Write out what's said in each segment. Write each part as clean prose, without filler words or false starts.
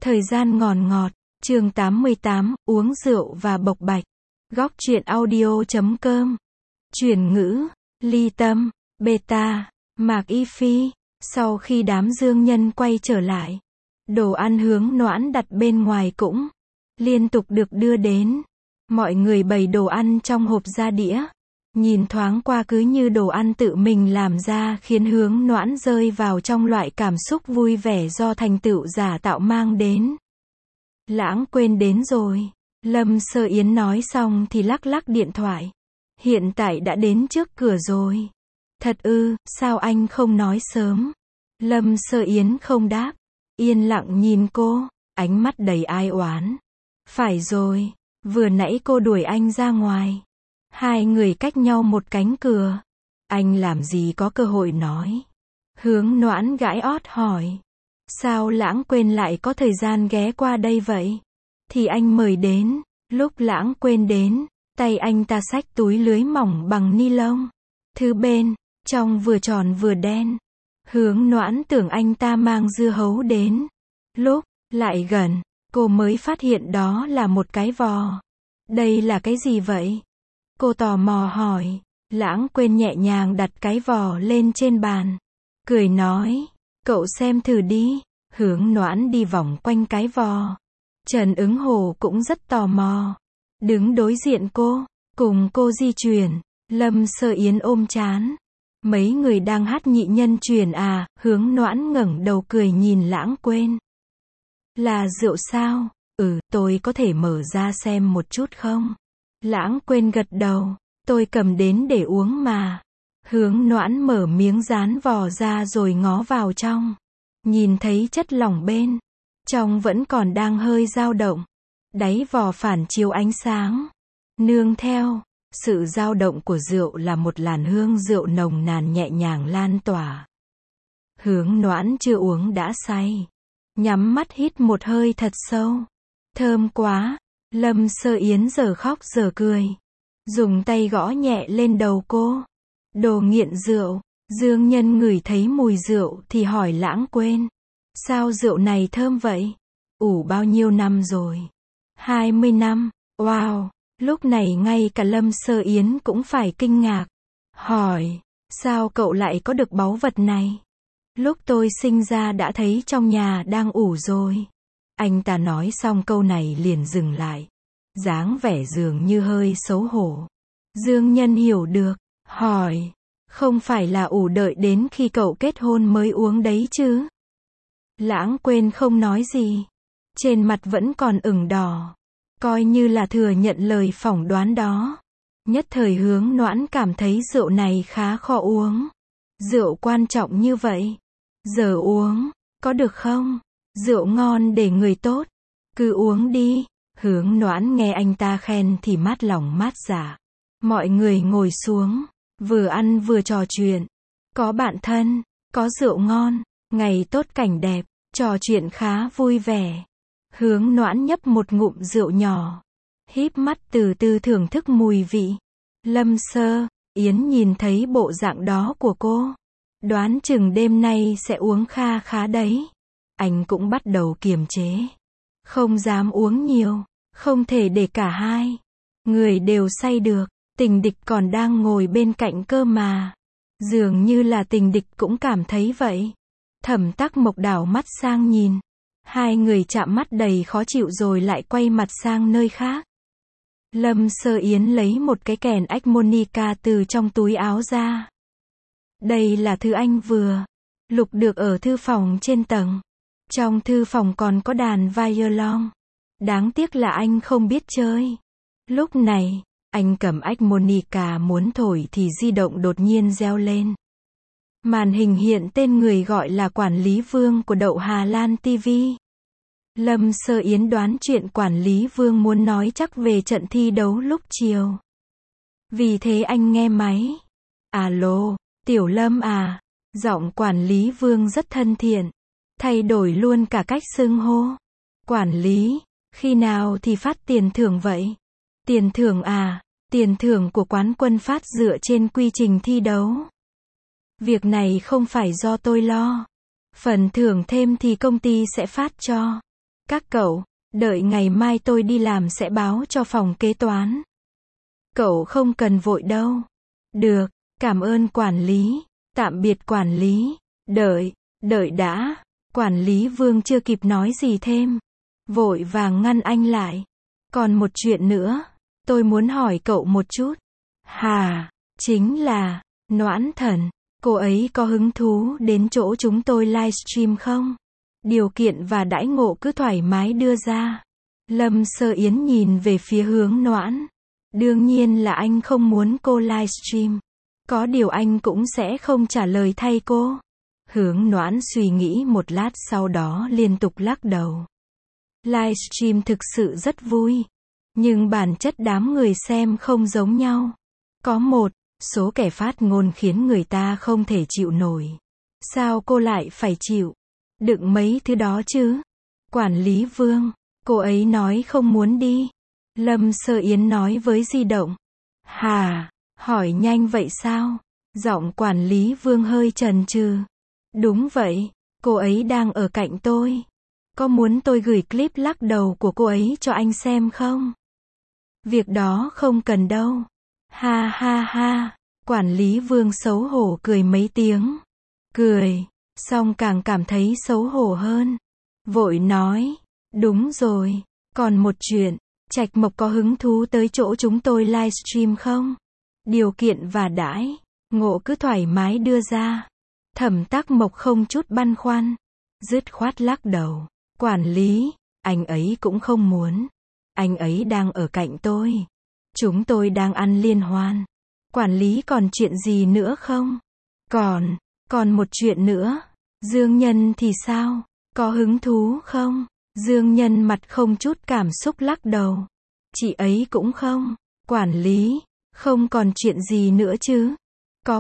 Thời gian ngòn ngọt, chương 88, uống rượu và bộc bạch. Góc truyện audio.com. Chuyển ngữ, Ly Tâm, Beta, Mạc Y Phi. Sau khi đám dương nhân quay trở lại, đồ ăn hướng noãn đặt bên ngoài cũng liên tục được đưa đến. Mọi người bày đồ ăn trong hộp ra đĩa. Nhìn thoáng qua cứ như đồ ăn tự mình làm ra, khiến hướng noãn rơi vào trong loại cảm xúc vui vẻ do thành tựu giả tạo mang đến. Lãng quên đến rồi. Lâm Sơ Yến nói xong thì lắc lắc điện thoại. Hiện tại đã đến trước cửa rồi. Thật ư, sao anh không nói sớm? Lâm Sơ Yến không đáp. Yên lặng nhìn cô, ánh mắt đầy ai oán. Phải rồi, vừa nãy cô đuổi anh ra ngoài. Hai người cách nhau một cánh cửa. Anh làm gì có cơ hội nói. Hướng noãn gãi ót hỏi. Sao Lãng quên lại có thời gian ghé qua đây vậy? Thì anh mời đến. Lúc Lãng quên đến, tay anh ta xách túi lưới mỏng bằng ni lông. Thứ bên, trong vừa tròn vừa đen. Hướng noãn tưởng anh ta mang dưa hấu đến. Lúc lại gần, cô mới phát hiện đó là một cái vò. Đây là cái gì vậy? Cô tò mò hỏi. Lãng quên nhẹ nhàng đặt cái vò lên trên bàn. Cười nói, cậu xem thử đi. Hướng noãn đi vòng quanh cái vò. Trần Ứng Hồ cũng rất tò mò. Đứng đối diện cô, cùng cô di chuyển. Lâm Sơ Yến ôm trán. Mấy người đang hát nhị nhân truyền à? Hướng noãn ngẩng đầu cười nhìn Lãng quên. Là rượu sao? Tôi có thể mở ra xem một chút không? Lãng quên gật đầu. Tôi cầm đến để uống mà. Hướng noãn mở miếng dán vò ra rồi ngó vào trong. Nhìn thấy chất lỏng bên trong vẫn còn đang hơi dao động. Đáy vò phản chiếu ánh sáng. Nương theo sự dao động của rượu là một làn hương rượu nồng nàn nhẹ nhàng lan tỏa. Hướng noãn chưa uống đã say. Nhắm mắt hít một hơi thật sâu. Thơm quá. Lâm Sơ Yến giờ khóc giờ cười. Dùng tay gõ nhẹ lên đầu cô. Đồ nghiện rượu. Dương Nhân ngửi thấy mùi rượu thì hỏi Lãng quên. Sao rượu này thơm vậy? Ủ bao nhiêu năm rồi? 20 năm. Wow. Lúc này ngay cả Lâm Sơ Yến cũng phải kinh ngạc. Hỏi. Sao cậu lại có được báu vật này? Lúc tôi sinh ra đã thấy trong nhà đang ủ rồi. Anh ta nói xong câu này liền dừng lại. Dáng vẻ dường như hơi xấu hổ. Dương Nhân hiểu được. Hỏi. Không phải là ủ đợi đến khi cậu kết hôn mới uống đấy chứ? Lãng quên không nói gì. Trên mặt vẫn còn ửng đỏ. Coi như là thừa nhận lời phỏng đoán đó. Nhất thời hướng noãn cảm thấy rượu này khá khó uống. Rượu quan trọng như vậy. Giờ uống, có được không? Rượu ngon để người tốt. Cứ uống đi. Hướng noãn nghe anh ta khen thì mát lòng mát dạ. Mọi người ngồi xuống. Vừa ăn vừa trò chuyện. Có bạn thân, có rượu ngon, ngày tốt cảnh đẹp, trò chuyện khá vui vẻ. Hướng noãn nhấp một ngụm rượu nhỏ. Híp mắt từ từ thưởng thức mùi vị. Lâm Sơ Yến nhìn thấy bộ dạng đó của cô. Đoán chừng đêm nay sẽ uống kha khá đấy. Anh cũng bắt đầu kiềm chế. Không dám uống nhiều, không thể để cả hai người đều say được. Tình địch còn đang ngồi bên cạnh cơ mà. Dường như là tình địch cũng cảm thấy vậy. Thẩm Tắc Mộc đảo mắt sang nhìn. Hai người chạm mắt đầy khó chịu rồi lại quay mặt sang nơi khác. Lâm Sơ Yến lấy một cái kèn harmonica từ trong túi áo ra. Đây là thứ anh vừa lục được ở thư phòng trên tầng. Trong thư phòng còn có đàn violon. Đáng tiếc là anh không biết chơi. Lúc này, anh cầm harmonica muốn thổi thì di động đột nhiên reo lên. Màn hình hiện tên người gọi là quản lý Vương của Đậu Hà Lan TV. Lâm Sơ Yến đoán chuyện quản lý Vương muốn nói chắc về trận thi đấu lúc chiều. Vì thế anh nghe máy. Alo, Tiểu Lâm à? Giọng quản lý Vương rất thân thiện. Thay đổi luôn cả cách xưng hô. Quản lý, khi nào thì phát tiền thưởng vậy? Tiền thưởng à? Tiền thưởng của quán quân phát dựa trên quy trình thi đấu. Việc này không phải do tôi lo. Phần thưởng thêm thì công ty sẽ phát cho. Các cậu, đợi ngày mai tôi đi làm sẽ báo cho phòng kế toán. Cậu không cần vội đâu. Được, cảm ơn quản lý. Tạm biệt quản lý. Đợi đã. Quản lý Vương chưa kịp nói gì thêm. Vội vàng ngăn anh lại. Còn một chuyện nữa. Tôi muốn hỏi cậu một chút. Hà, chính là, Noãn Thần. Cô ấy có hứng thú đến chỗ chúng tôi livestream không? Điều kiện và đãi ngộ cứ thoải mái đưa ra. Lâm Sơ Yến nhìn về phía Hướng Noãn. Đương nhiên là anh không muốn cô livestream. Có điều anh cũng sẽ không trả lời thay cô. Hướng Noãn suy nghĩ một lát sau đó liên tục lắc đầu. Livestream thực sự rất vui. Nhưng bản chất đám người xem không giống nhau. Có một số kẻ phát ngôn khiến người ta không thể chịu nổi. Sao cô lại phải chịu đựng mấy thứ đó chứ? Quản lý Vương, cô ấy nói không muốn đi. Lâm Sơ Yến nói với di động. Hà, hỏi nhanh vậy sao? Giọng quản lý Vương hơi chần chừ. Đúng vậy, cô ấy đang ở cạnh tôi. Có muốn tôi gửi clip lắc đầu của cô ấy cho anh xem không? Việc đó không cần đâu. Ha ha ha, quản lý Vương xấu hổ cười mấy tiếng. Cười, xong càng cảm thấy xấu hổ hơn. Vội nói, đúng rồi, còn một chuyện, Trạch Mộc có hứng thú tới chỗ chúng tôi livestream không? Điều kiện và đãi ngộ cứ thoải mái đưa ra. Thẩm Tắc Mộc không chút băn khoăn, dứt khoát lắc đầu. Quản lý, anh ấy cũng không muốn. Anh ấy đang ở cạnh tôi. Chúng tôi đang ăn liên hoan. Quản lý còn chuyện gì nữa không? Còn một chuyện nữa. Dương Nhân thì sao? Có hứng thú không? Dương Nhân mặt không chút cảm xúc lắc đầu. Chị ấy cũng không. Quản lý, không còn chuyện gì nữa chứ? Có.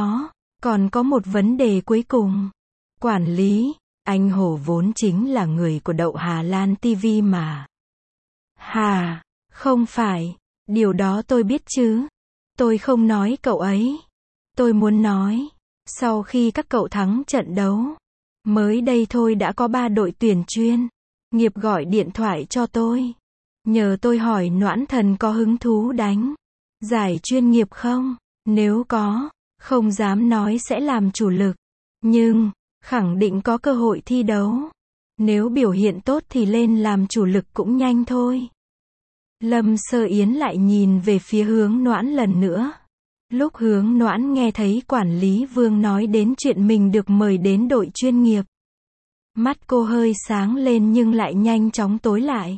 Còn có một vấn đề cuối cùng. Quản lý, anh Hổ vốn chính là người của Đậu Hà Lan TV mà. Hà, không phải. Điều đó tôi biết chứ. Tôi không nói cậu ấy. Tôi muốn nói, sau khi các cậu thắng trận đấu, mới đây thôi đã có 3 đội tuyển chuyên nghiệp gọi điện thoại cho tôi. Nhờ tôi hỏi Noãn Thần có hứng thú đánh giải chuyên nghiệp không? Nếu có, không dám nói sẽ làm chủ lực. Nhưng, khẳng định có cơ hội thi đấu. Nếu biểu hiện tốt thì lên làm chủ lực cũng nhanh thôi. Lâm Sơ Yến lại nhìn về phía Hướng Noãn lần nữa. Lúc Hướng Noãn nghe thấy quản lý Vương nói đến chuyện mình được mời đến đội chuyên nghiệp. Mắt cô hơi sáng lên nhưng lại nhanh chóng tối lại.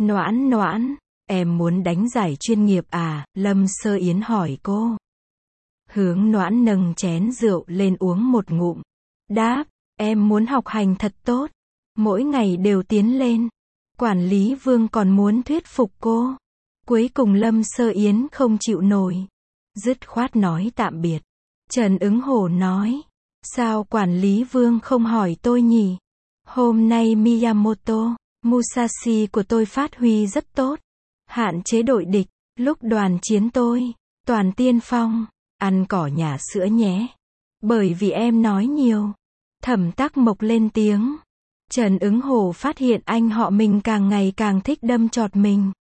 Noãn, em muốn đánh giải chuyên nghiệp à? Lâm Sơ Yến hỏi cô. Hướng Noãn nâng chén rượu lên uống một ngụm. Đáp, em muốn học hành thật tốt. Mỗi ngày đều tiến lên. Quản lý Vương còn muốn thuyết phục cô. Cuối cùng Lâm Sơ Yến không chịu nổi. Dứt khoát nói tạm biệt. Trần Ứng Hổ nói. Sao quản lý Vương không hỏi tôi nhỉ? Hôm nay Miyamoto Musashi của tôi phát huy rất tốt. Hạn chế đội địch. Lúc đoàn chiến tôi toàn tiên phong. Ăn cỏ nhà sữa nhé. Bởi vì em nói nhiều. Thẩm Tắc Mộc lên tiếng. Trần Ứng Hổ phát hiện anh họ mình càng ngày càng thích đâm chọt mình.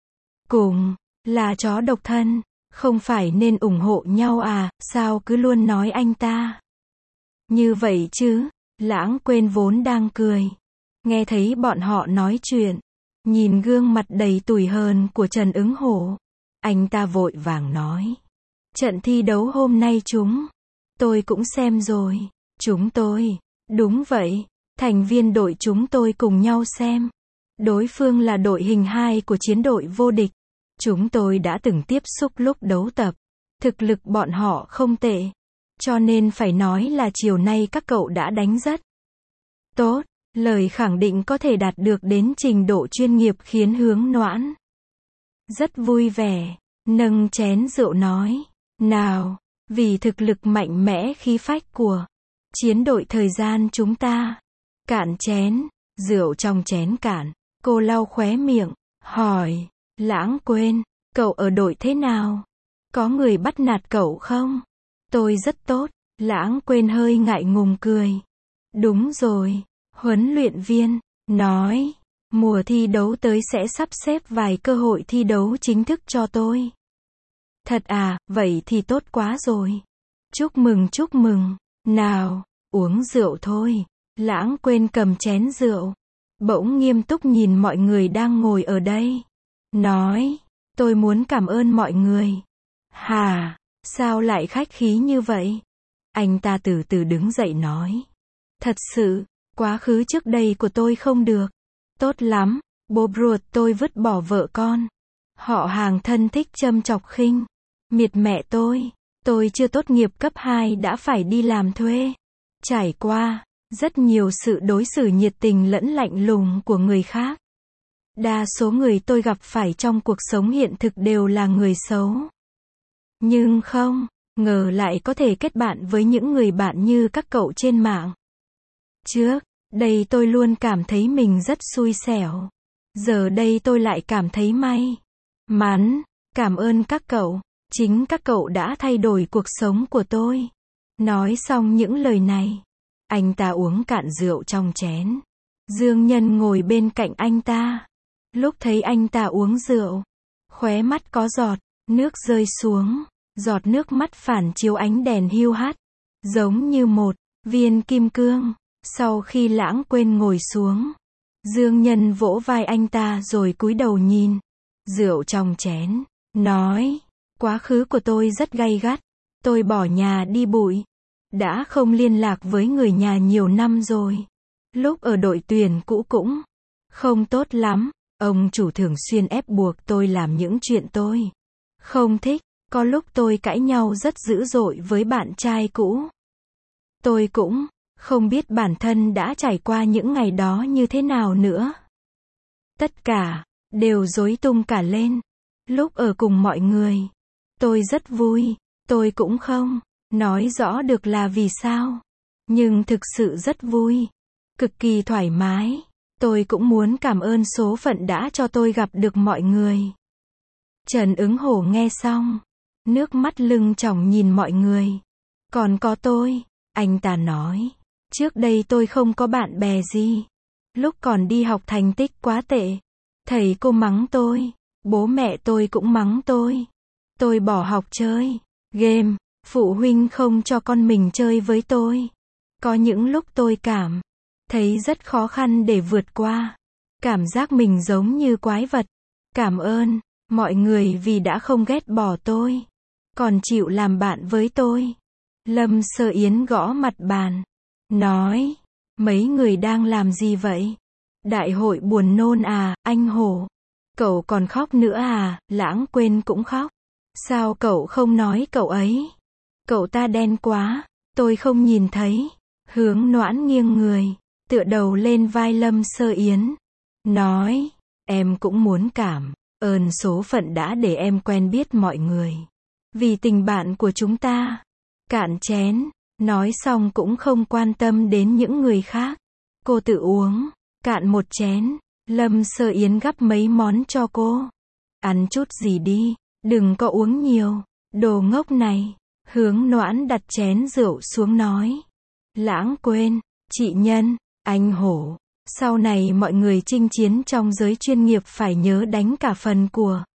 Cùng là chó độc thân, không phải nên ủng hộ nhau à? Sao cứ luôn nói anh ta như vậy chứ? Lãng Quên vốn đang cười, nghe thấy bọn họ nói chuyện, nhìn gương mặt đầy tủi hờn của Trần Ứng Hổ, anh ta vội vàng nói. Trận thi đấu hôm nay tôi cũng xem rồi. Chúng tôi, đúng vậy, thành viên đội chúng tôi cùng nhau xem. Đối phương là đội hình 2 của chiến đội vô địch. Chúng tôi đã từng tiếp xúc lúc đấu tập. Thực lực bọn họ không tệ. Cho nên phải nói là chiều nay các cậu đã đánh rất tốt. Lời khẳng định có thể đạt được đến trình độ chuyên nghiệp khiến Hướng Noãn rất vui vẻ. Nâng chén rượu nói. Nào, vì thực lực mạnh mẽ khí phách của chiến đội thời gian chúng ta. Cạn chén, rượu trong chén cạn. Cô lau khóe miệng, hỏi. Lãng Quên, cậu ở đội thế nào? Có người bắt nạt cậu không? Tôi rất tốt. Lãng Quên hơi ngại ngùng cười. Đúng rồi, huấn luyện viên nói Mùa thi đấu tới sẽ sắp xếp vài cơ hội thi đấu chính thức cho tôi. Thật à, vậy thì tốt quá rồi. Chúc mừng. Nào, uống rượu thôi. Lãng Quên cầm chén rượu. Bỗng nghiêm túc nhìn mọi người đang ngồi ở đây. Nói, tôi muốn cảm ơn mọi người. Hà, sao lại khách khí như vậy? Anh ta từ từ đứng dậy nói. Thật sự, quá khứ trước đây của tôi không được tốt lắm. Bố ruột tôi vứt bỏ vợ con. Họ hàng thân thích châm chọc khinh miệt mẹ tôi. Tôi chưa tốt nghiệp cấp 2 đã phải đi làm thuê. Trải qua rất nhiều sự đối xử nhiệt tình lẫn lạnh lùng của người khác. Đa số người tôi gặp phải trong cuộc sống hiện thực đều là người xấu. Nhưng không ngờ lại có thể kết bạn với những người bạn như các cậu trên mạng. Trước đây tôi luôn cảm thấy mình rất xui xẻo. Giờ đây tôi lại cảm thấy may mắn. Cảm ơn các cậu. Chính các cậu đã thay đổi cuộc sống của tôi. Nói xong những lời này, anh ta uống cạn rượu trong chén. Dương Nhân ngồi bên cạnh anh ta. Lúc thấy anh ta uống rượu, khóe mắt có giọt nước rơi xuống. Giọt nước mắt phản chiếu ánh đèn hiu hắt, giống như một viên kim cương. Sau khi Lãng Quên ngồi xuống, Dương Nhân vỗ vai anh ta rồi cúi đầu nhìn rượu trong chén, nói, quá khứ của tôi rất gay gắt. Tôi bỏ nhà đi bụi, đã không liên lạc với người nhà nhiều năm rồi. Lúc ở đội tuyển cũ cũng không tốt lắm. Ông chủ thường xuyên ép buộc tôi làm những chuyện tôi không thích. Có lúc tôi cãi nhau rất dữ dội với bạn trai cũ. Tôi cũng không biết bản thân đã trải qua những ngày đó như thế nào nữa. Tất cả đều rối tung cả lên. Lúc ở cùng mọi người, tôi rất vui. Tôi cũng không nói rõ được là vì sao, nhưng thực sự rất vui, cực kỳ thoải mái. Tôi cũng muốn cảm ơn số phận đã cho tôi gặp được mọi người. Trần Ứng Hổ nghe xong, nước mắt lưng tròng nhìn mọi người. Còn có tôi, anh ta nói, trước đây tôi không có bạn bè gì. Lúc còn đi học thành tích quá tệ, thầy cô mắng tôi, bố mẹ tôi cũng mắng tôi. Tôi bỏ học chơi game, phụ huynh không cho con mình chơi với tôi. Có những lúc tôi cảm thấy rất khó khăn để vượt qua. Cảm giác mình giống như quái vật. Cảm ơn mọi người vì đã không ghét bỏ tôi, còn chịu làm bạn với tôi. Lâm Sơ Yến gõ mặt bàn, nói, mấy người đang làm gì vậy? Đại hội buồn nôn à, anh Hổ? Cậu còn khóc nữa à? Lãng Quên cũng khóc. Sao cậu không nói cậu ấy? Cậu ta đen quá, tôi không nhìn thấy. Hướng Noãn nghiêng người, tựa đầu lên vai Lâm Sơ Yến, nói, em cũng muốn cảm ơn số phận đã để em quen biết mọi người. Vì tình bạn của chúng ta. Cạn chén, nói xong cũng không quan tâm đến những người khác. Cô tự uống cạn một chén. Lâm Sơ Yến gắp mấy món cho cô. Ăn chút gì đi, đừng có uống nhiều. Đồ ngốc này. Hướng Noãn đặt chén rượu xuống nói. Lãng Quên, chị Nhân, anh Hổ, sau này mọi người chinh chiến trong giới chuyên nghiệp phải nhớ đánh cả phần của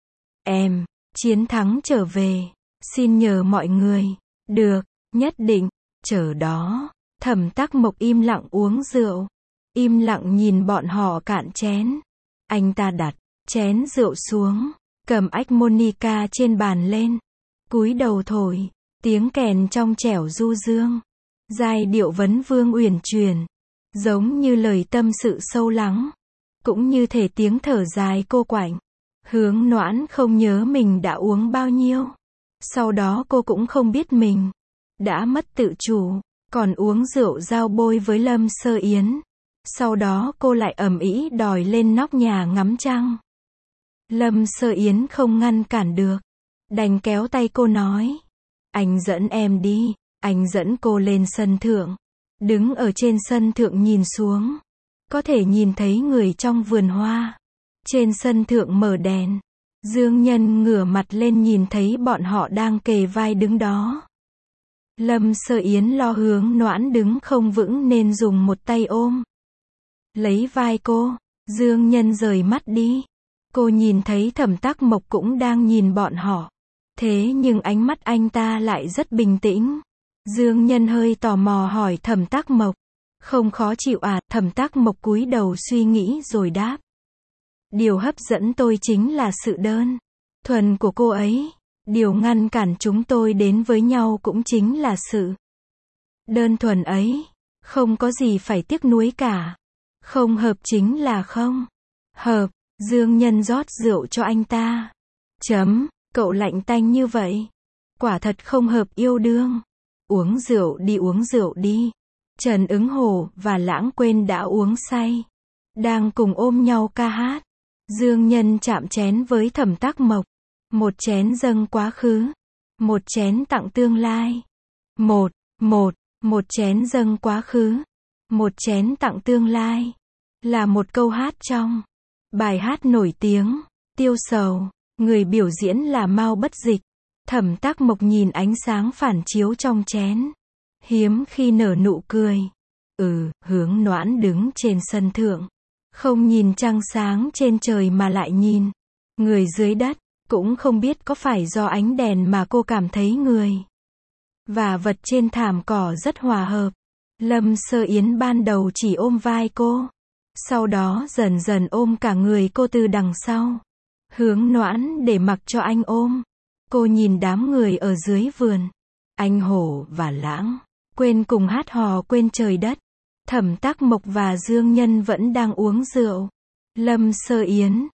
em. Chiến thắng trở về, xin nhờ mọi người. Được, nhất định. Chờ đó. Thẩm Tắc Mộc im lặng uống rượu, im lặng nhìn bọn họ cạn chén. Anh ta đặt chén rượu xuống, cầm ách Monica trên bàn lên, cúi đầu thổi, tiếng kèn trong trẻo du dương, giai điệu vấn vương uyển chuyển, giống như lời tâm sự sâu lắng, cũng như thể tiếng thở dài cô quạnh. Hướng Noãn không nhớ mình đã uống bao nhiêu. Sau đó cô cũng không biết mình đã mất tự chủ, còn uống rượu giao bôi với Lâm Sơ Yến. Sau đó cô lại ầm ĩ đòi lên nóc nhà ngắm trăng. Lâm Sơ Yến không ngăn cản được, đành kéo tay cô nói, anh dẫn em đi. Anh dẫn cô lên sân thượng. Đứng ở trên sân thượng nhìn xuống, có thể nhìn thấy người trong vườn hoa. Trên sân thượng mở đèn. Dương Nhân ngửa mặt lên nhìn thấy bọn họ đang kề vai đứng đó. Lâm Sơ Yến lo Hướng Noãn đứng không vững nên dùng một tay ôm lấy vai cô. Dương Nhân rời mắt đi. Cô nhìn thấy Thẩm Tắc Mộc cũng đang nhìn bọn họ. Thế nhưng ánh mắt anh ta lại rất bình tĩnh. Dương Nhân hơi tò mò hỏi Thẩm Tắc Mộc. Không khó chịu à? Thẩm Tắc Mộc cúi đầu suy nghĩ rồi đáp. Điều hấp dẫn tôi chính là sự đơn thuần của cô ấy. Điều ngăn cản chúng tôi đến với nhau cũng chính là sự đơn thuần ấy. Không có gì phải tiếc nuối cả. Không hợp chính là không hợp. Dương Nhân rót rượu cho anh ta. Cậu lạnh tanh như vậy. Quả thật không hợp yêu đương. Uống rượu đi. Trần Ứng Hổ và Lãng Quên đã uống say. Đang cùng ôm nhau ca hát. Dương Nhân chạm chén với Thẩm Tắc Mộc. Một chén dâng quá khứ. Một chén tặng tương lai. Một chén dâng quá khứ. Một chén tặng tương lai. Là một câu hát trong bài hát nổi tiếng, Tiêu Sầu. Người biểu diễn là Mao Bất Dịch. Thẩm Tắc Mộc nhìn ánh sáng phản chiếu trong chén. Hiếm khi nở nụ cười. Hướng Noãn đứng trên sân thượng. Không nhìn trăng sáng trên trời mà lại nhìn người dưới đất. Cũng không biết có phải do ánh đèn mà cô cảm thấy người và vật trên thảm cỏ rất hòa hợp. Lâm Sơ Yến ban đầu chỉ ôm vai cô. Sau đó dần dần ôm cả người cô từ đằng sau. Hướng Noãn để mặc cho anh ôm. Cô nhìn đám người ở dưới vườn. Anh Hổ và Lãng Quên cùng hát hò quên trời đất. Thẩm Tắc Mộc và Dương Nhân vẫn đang uống rượu. Lâm Sơ Yến.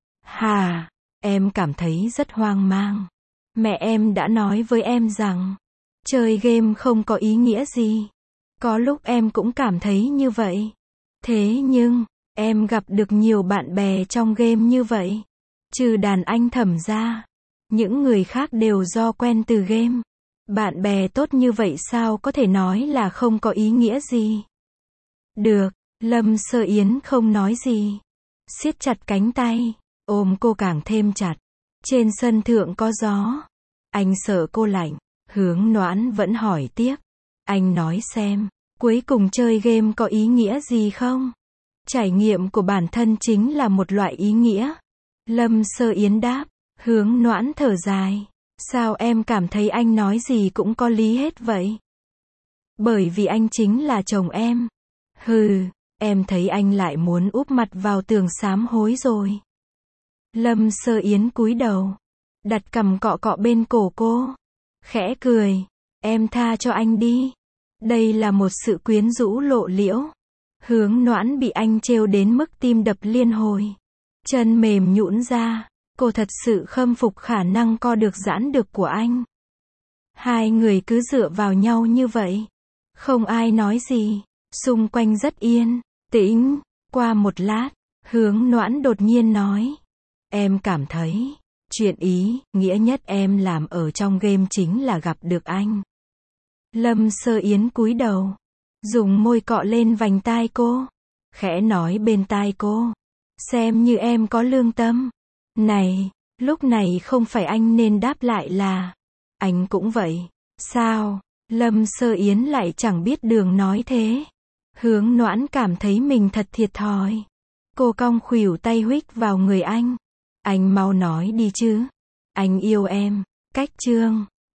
Em cảm thấy rất hoang mang. Mẹ em đã nói với em rằng chơi game không có ý nghĩa gì. Có lúc em cũng cảm thấy như vậy. Thế nhưng em gặp được nhiều bạn bè trong game như vậy. Trừ đàn anh Thẩm ra, những người khác đều do quen từ game. Bạn bè tốt như vậy sao có thể nói là không có ý nghĩa gì? Được, Lâm Sơ Yến không nói gì. Siết chặt cánh tay, ôm cô càng thêm chặt. Trên sân thượng có gió. Anh sợ cô lạnh. Hướng Noãn vẫn hỏi tiếp. Anh nói xem, cuối cùng chơi game có ý nghĩa gì không? Trải nghiệm của bản thân chính là một loại ý nghĩa. Lâm Sơ Yến đáp. Hướng Noãn thở dài. Sao em cảm thấy anh nói gì cũng có lý hết vậy? Bởi vì anh chính là chồng em. Em thấy anh lại muốn úp mặt vào tường sám hối rồi. Lâm Sơ Yến cúi đầu, đặt cằm cọ cọ bên cổ cô. Khẽ cười. Em tha cho anh đi. Đây là một sự quyến rũ lộ liễu. Hướng Noãn bị anh trêu đến mức tim đập liên hồi. Chân mềm nhũn ra. Cô thật sự khâm phục khả năng co được giãn được của anh. Hai người cứ dựa vào nhau như vậy. Không ai nói gì. Xung quanh rất yên tĩnh. Qua một lát, Hướng Noãn đột nhiên nói. Em cảm thấy, chuyện ý nghĩa nhất em làm ở trong game chính là gặp được anh. Lâm Sơ Yến cúi đầu, dùng môi cọ lên vành tai cô. Khẽ nói bên tai cô. Xem như em có lương tâm. Này, lúc này không phải anh nên đáp lại là anh cũng vậy. Sao? Lâm Sơ Yến lại chẳng biết đường nói thế. Hướng Noãn cảm thấy mình thật thiệt thòi. Cô cong khuỷu tay huých vào người anh. Anh mau nói đi chứ. Anh yêu em. Cách chương